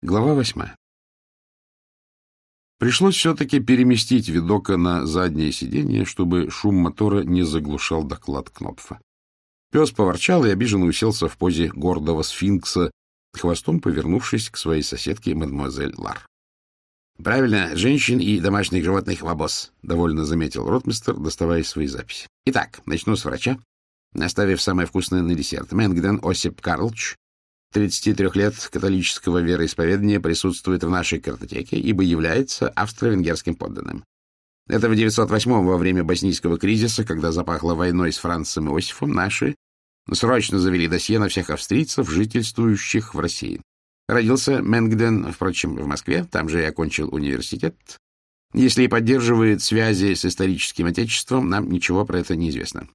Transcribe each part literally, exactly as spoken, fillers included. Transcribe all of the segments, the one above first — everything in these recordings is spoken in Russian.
Глава восьмая. Пришлось все-таки переместить Видока на заднее сиденье, чтобы шум мотора не заглушал доклад Кнопфа. Пес поворчал и обиженно уселся в позе гордого сфинкса, хвостом повернувшись к своей соседке мадемуазель Лар. — Правильно, женщин и домашних животных в обоз, — довольно заметил ротмистр, доставая свои записи. — Итак, начну с врача, оставив самое вкусное на десерт. Менгден Осип Карлович, тридцати трёх лет, католического вероисповедания, присутствует в нашей картотеке, ибо является австро-венгерским подданным. Это в девятьсот восьмом, во время боснийского кризиса, когда запахло войной с Францем Иосифом, наши срочно завели досье на всех австрийцев, жительствующих в России. Родился Менгден, впрочем, в Москве, там же и окончил университет. Если и поддерживает связи с историческим отечеством, нам ничего про это не известно.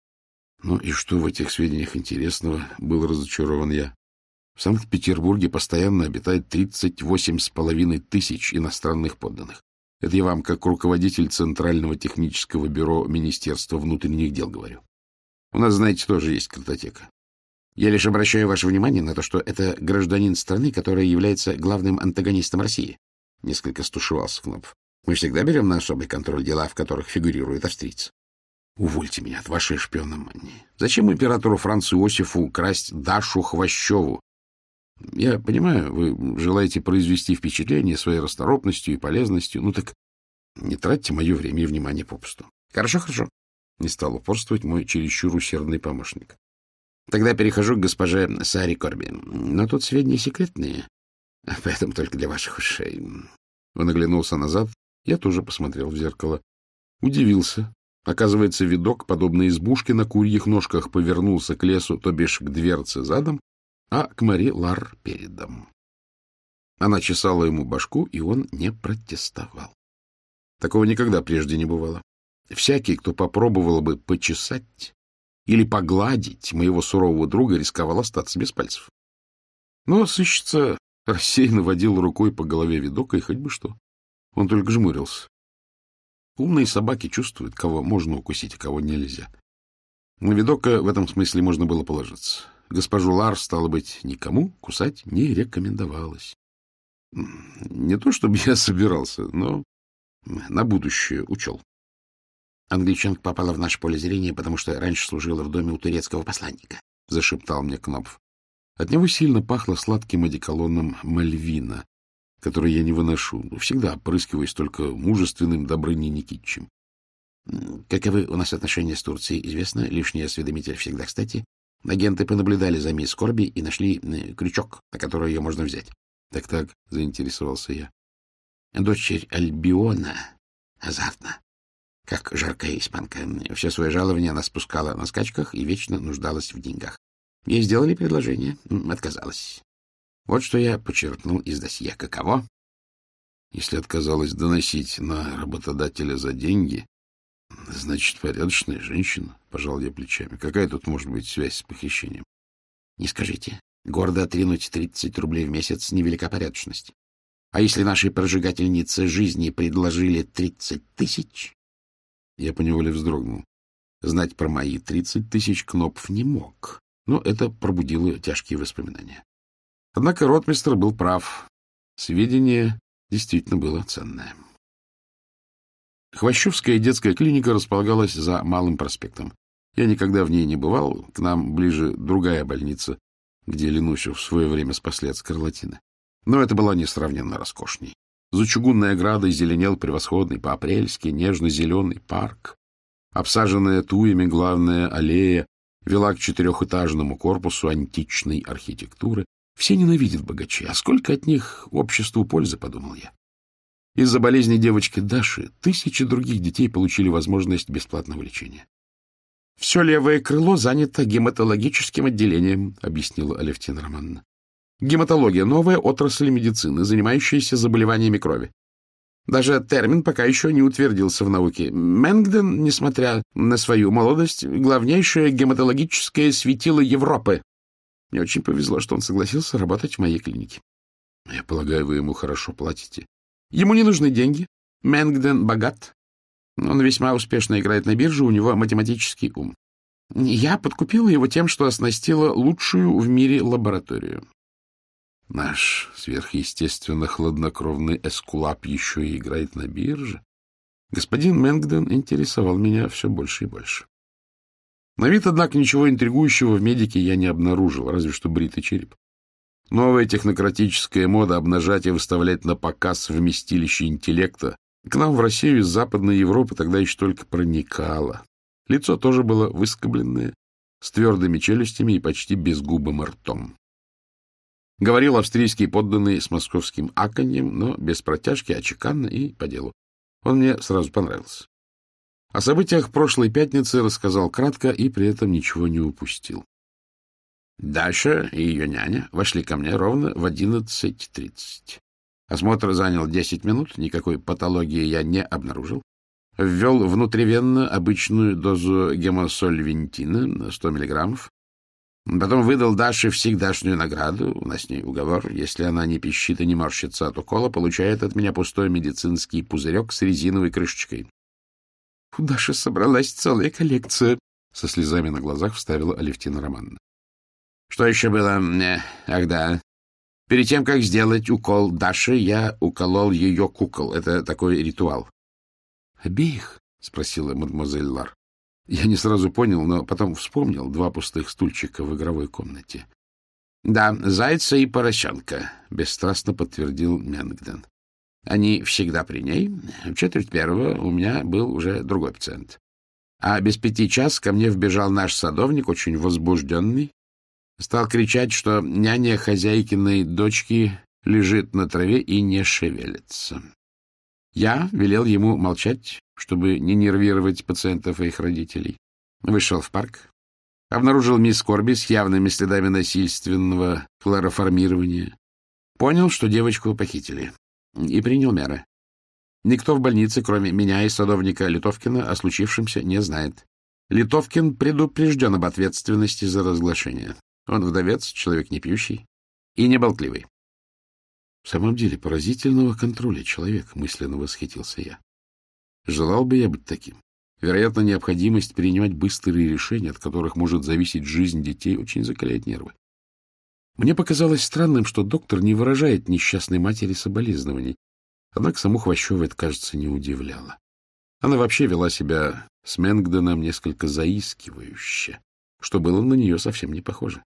Ну и что в этих сведениях интересного, был разочарован я. В Санкт-Петербурге постоянно обитает тридцать восемь с половиной тысяч иностранных подданных. Это я вам как руководитель Центрального технического бюро Министерства внутренних дел говорю. У нас, знаете, тоже есть картотека. Я лишь обращаю ваше внимание на то, что это гражданин страны, которая является главным антагонистом России. Несколько стушевался Кнопф. Мы всегда берем на особый контроль дела, в которых фигурируют австрийцы. Увольте меня от вашей шпиономании. Зачем императору Францу Иосифу красть Дашу Хвощеву? Я понимаю, вы желаете произвести впечатление своей расторопностью и полезностью. Ну так не тратьте мое время и внимание попусту. Хорошо, хорошо. Не стал упорствовать мой чересчур усердный помощник. Тогда перехожу к госпоже Саре Корби. Но тут сведения секретные, поэтому только для ваших ушей. Он оглянулся назад. Я тоже посмотрел в зеркало. Удивился. Оказывается, видок, подобно избушке на курьих ножках, повернулся к лесу, то бишь к дверце задом, а к Мари Лар передом. Она чесала ему башку, и он не протестовал. Такого никогда прежде не бывало. Всякий, кто попробовал бы почесать или погладить моего сурового друга, рисковал остаться без пальцев. Но сыщица рассеянно водил рукой по голове видока, и хоть бы что. Он только жмурился. Умные собаки чувствуют, кого можно укусить, а кого нельзя. На видока в этом смысле можно было положиться. Госпожу Лар, стало быть, никому кусать не рекомендовалось. Не то, чтобы я собирался, но на будущее учел. Англичанка попала в наше поле зрения, потому что раньше служила в доме у турецкого посланника, — зашептал мне Кнопф. От него сильно пахло сладким одеколоном Мальвина, который я не выношу. Всегда опрыскиваюсь только мужественным Добрыней Никитичем. Каковы у нас отношения с Турцией, известно. Лишний осведомитель всегда кстати. Агенты понаблюдали за мисс Корби и нашли крючок, на который ее можно взять. Так-так, заинтересовался я. Дочерь Альбиона азартна, как жаркая испанка. Все свое жалование она спускала на скачках и вечно нуждалась в деньгах. Ей сделали предложение, отказалась. Вот что я почерпнул из досье. Каково? Если отказалась доносить на работодателя за деньги, значит, порядочная женщина, — пожал я плечами. Какая тут может быть связь с похищением? Не скажите. Гордо отринуть тридцать рублей в месяц — невелика порядочность. А если нашей прожигательнице жизни предложили тридцать тысяч? Я поневоле вздрогнул. Знать про мои тридцать тысяч Кнопф не мог, но это пробудило тяжкие воспоминания. Однако ротмистр был прав. Сведение действительно было ценное. Хвощевская детская клиника располагалась за Малым проспектом. Я никогда в ней не бывал, к нам ближе другая больница, где Ленусю в свое время спасли от скарлатины. Но это была несравненно роскошней. За чугунной оградой зеленел превосходный по-апрельски нежно-зеленый парк. Обсаженная туями главная аллея вела к четырехэтажному корпусу античной архитектуры. Все ненавидят богачей, а сколько от них обществу пользы, подумал я. Из-за болезни девочки Даши тысячи других детей получили возможность бесплатного лечения. — Все левое крыло занято гематологическим отделением, — объяснила Алевтина Романовна. — Гематология — новая отрасль медицины, занимающаяся заболеваниями крови. Даже термин пока еще не утвердился в науке. Менгден, несмотря на свою молодость, главнейшее гематологическое светило Европы. Мне очень повезло, что он согласился работать в моей клинике. Я полагаю, вы ему хорошо платите. Ему не нужны деньги. Менгден богат. Он весьма успешно играет на бирже, у него математический ум. Я подкупила его тем, что оснастила лучшую в мире лабораторию. Наш сверхъестественно хладнокровный эскулап еще и играет на бирже. Господин Мэнгдон интересовал меня все больше и больше. На вид, однако, ничего интригующего в медике я не обнаружил, разве что бритый череп. Новая технократическая мода обнажать и выставлять на показ вместилище интеллекта к нам в Россию из Западной Европы тогда еще только проникало. Лицо тоже было выскобленное, с твердыми челюстями и почти безгубым ртом. Говорил австрийский подданный с московским аканьем, но без протяжки, а чеканно и по делу. Он мне сразу понравился. О событиях прошлой пятницы рассказал кратко и при этом ничего не упустил. Даша и ее няня вошли ко мне ровно в одиннадцать тридцать. Осмотр занял десять минут, никакой патологии я не обнаружил. Ввел внутривенно обычную дозу гемосольвентина, сто миллиграммов. Потом выдал Даше всегдашнюю награду, у нас с ней уговор, если она не пищит и не морщится от укола, получает от меня пустой медицинский пузырек с резиновой крышечкой. — У Даши собралась целая коллекция, — со слезами на глазах вставила Алевтина Романовна. — Что еще было? Ах, да. Перед тем, как сделать укол Даши, я уколол ее кукол. Это такой ритуал. — Обеих? — спросила мадемуазель Лар. Я не сразу понял, но потом вспомнил два пустых стульчика в игровой комнате. — Да, зайца и поросенка, — бесстрастно подтвердил Мэнгдон. Они всегда при ней. В четверть первого у меня был уже другой пациент. А без пяти час ко мне вбежал наш садовник, очень возбужденный. Стал кричать, что няня хозяйкиной дочки лежит на траве и не шевелится. Я велел ему молчать, чтобы не нервировать пациентов и их родителей. Вышел в парк. Обнаружил мисс Корби с явными следами насильственного хлороформирования. Понял, что девочку похитили. И принял меры. Никто в больнице, кроме меня и садовника Литовкина, о случившемся не знает. Литовкин предупрежден об ответственности за разглашение. Он вдовец, человек не пьющий и не болтливый. В самом деле, поразительного контроля человек, мысленно восхитился я. Желал бы я быть таким. Вероятно, необходимость принимать быстрые решения, от которых может зависеть жизнь детей, очень закаляет нервы. Мне показалось странным, что доктор не выражает несчастной матери соболезнований. Однако саму Хвощеву это, кажется, не удивляло. Она вообще вела себя с Мэнгдоном несколько заискивающе, что было на нее совсем не похоже.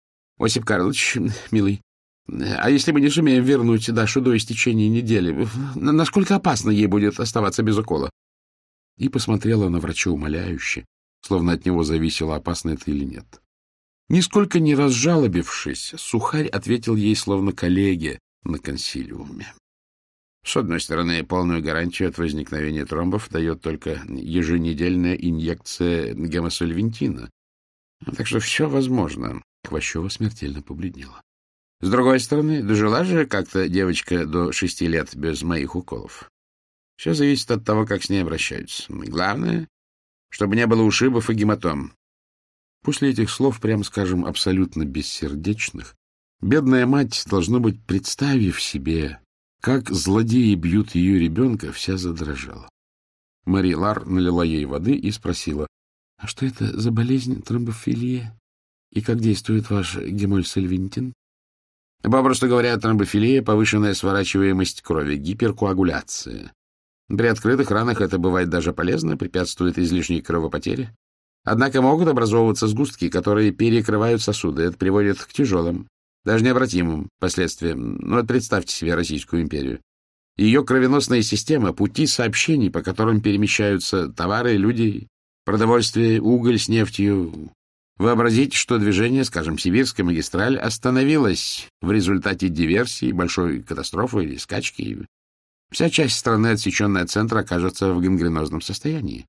— Осип Карлович, милый, а если мы не сумеем вернуть Дашу до истечения недели, насколько опасно ей будет оставаться без укола? И посмотрела на врача умоляюще, словно от него зависело, опасно это или нет. Нисколько не разжалобившись, Сухарь ответил ей словно коллеге на консилиуме. С одной стороны, полную гарантию от возникновения тромбов дает только еженедельная инъекция гемосольвентина. Так что все возможно. Хвощева смертельно побледнела. С другой стороны, дожила же как-то девочка до шести лет без моих уколов. Все зависит от того, как с ней обращаются. Главное, чтобы не было ушибов и гематом. После этих слов, прямо скажем, абсолютно бессердечных, бедная мать, должно быть, представив себе, как злодеи бьют ее ребенка, вся задрожала. Мари Лар налила ей воды и спросила, — А что это за болезнь тромбофилия? И как действует ваш гемольсольвентин? Попросту говоря, тромбофилия — повышенная сворачиваемость крови, гиперкоагуляция. При открытых ранах это бывает даже полезно, препятствует излишней кровопотере. Однако могут образовываться сгустки, которые перекрывают сосуды. Это приводит к тяжелым, даже необратимым последствиям. Ну, вот представьте себе Российскую империю. Ее кровеносная система — пути сообщений, по которым перемещаются товары, люди, продовольствие, уголь с нефтью. Вообразите, что движение, скажем, Сибирская магистраль, остановилось в результате диверсии, большой катастрофы или скачки. Вся часть страны, отсеченная от центра, окажется в гангренозном состоянии.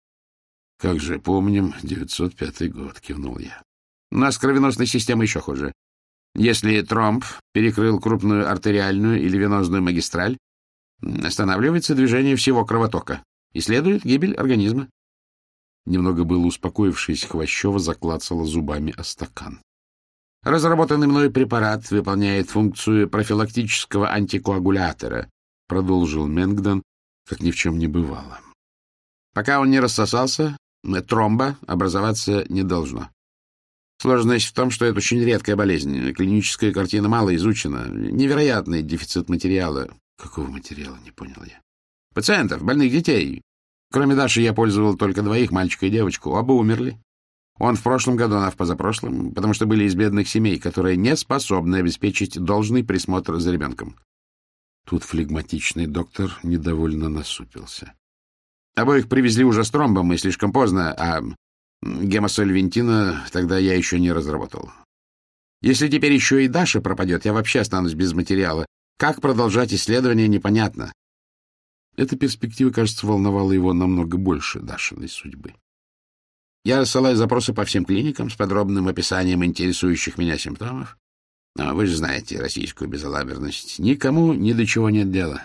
— Как же помним, девятьсот пятый год, — кивнул я. — У нас с кровеносной системой еще хуже. Если тромб перекрыл крупную артериальную или венозную магистраль, останавливается движение всего кровотока, и следует гибель организма. Немного было успокоившись, Хвощева заклацала зубами о стакан. Разработанный мной препарат выполняет функцию профилактического антикоагулятора, продолжил Мэнгдон, как ни в чем не бывало. Пока он не рассосался, тромба образоваться не должно. Сложность в том, что это очень редкая болезнь. Клиническая картина мало изучена. Невероятный дефицит материала. Какого материала, не понял я. Пациентов, больных детей. Кроме Даши я пользовал только двоих, мальчика и девочку. Оба умерли. Он в прошлом году, она в позапрошлом, потому что были из бедных семей, которые не способны обеспечить должный присмотр за ребенком. Тут флегматичный доктор недовольно насупился. Обоих привезли уже с тромбом, и слишком поздно, а гемосольвентина тогда я еще не разработал. Если теперь еще и Даша пропадет, я вообще останусь без материала. Как продолжать исследование, непонятно. Эта перспектива, кажется, волновала его намного больше Дашиной судьбы. Я рассылаю запросы по всем клиникам с подробным описанием интересующих меня симптомов. Но вы же знаете российскую безалаберность. Никому ни до чего нет дела.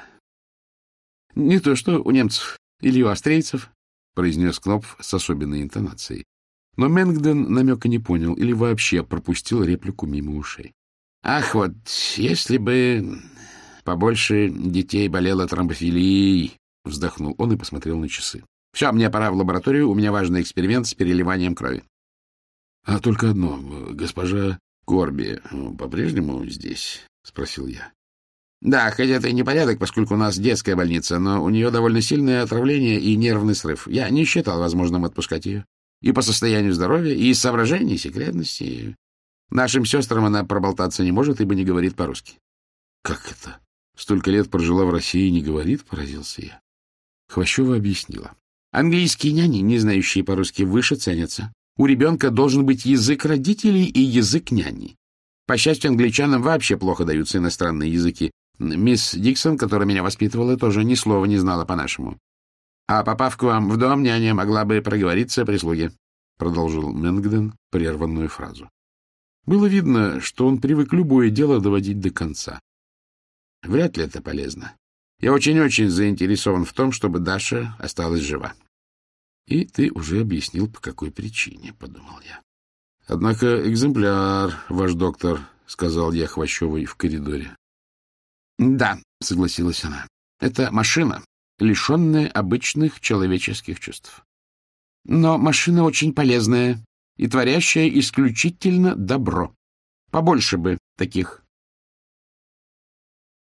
Не то что у немцев или у австрийцев, — произнес Кнопф с особенной интонацией. Но Менгден намека не понял или вообще пропустил реплику мимо ушей. Ах, вот, если бы побольше детей болело тромбофилией, — вздохнул он и посмотрел на часы. Все, мне пора в лабораторию, у меня важный эксперимент с переливанием крови. — А только одно, госпожа Корби по-прежнему здесь? — спросил я. — Да, хотя это и непорядок, поскольку у нас детская больница, но у нее довольно сильное отравление и нервный срыв. Я не считал возможным отпускать ее. И по состоянию здоровья, и из соображений секретности. Нашим сестрам она проболтаться не может, ибо не говорит по-русски. — Как это? Столько лет прожила в России и не говорит? — поразился я. Хвощева объяснила. Английские няни, не знающие по-русски, выше ценятся. У ребенка должен быть язык родителей и язык няни. По счастью, англичанам вообще плохо даются иностранные языки. Мисс Диксон, которая меня воспитывала, тоже ни слова не знала по-нашему. А попав к вам в дом, няня могла бы проговориться прислуге, — продолжил Менгден прерванную фразу. Было видно, что он привык любое дело доводить до конца. Вряд ли это полезно. Я очень-очень заинтересован в том, чтобы Даша осталась жива. — И ты уже объяснил, по какой причине, — подумал я. — Однако экземпляр, ваш доктор, — сказал я Хвощевой в коридоре. — Да, — согласилась она, — это машина, лишенная обычных человеческих чувств. Но машина очень полезная и творящая исключительно добро. Побольше бы таких.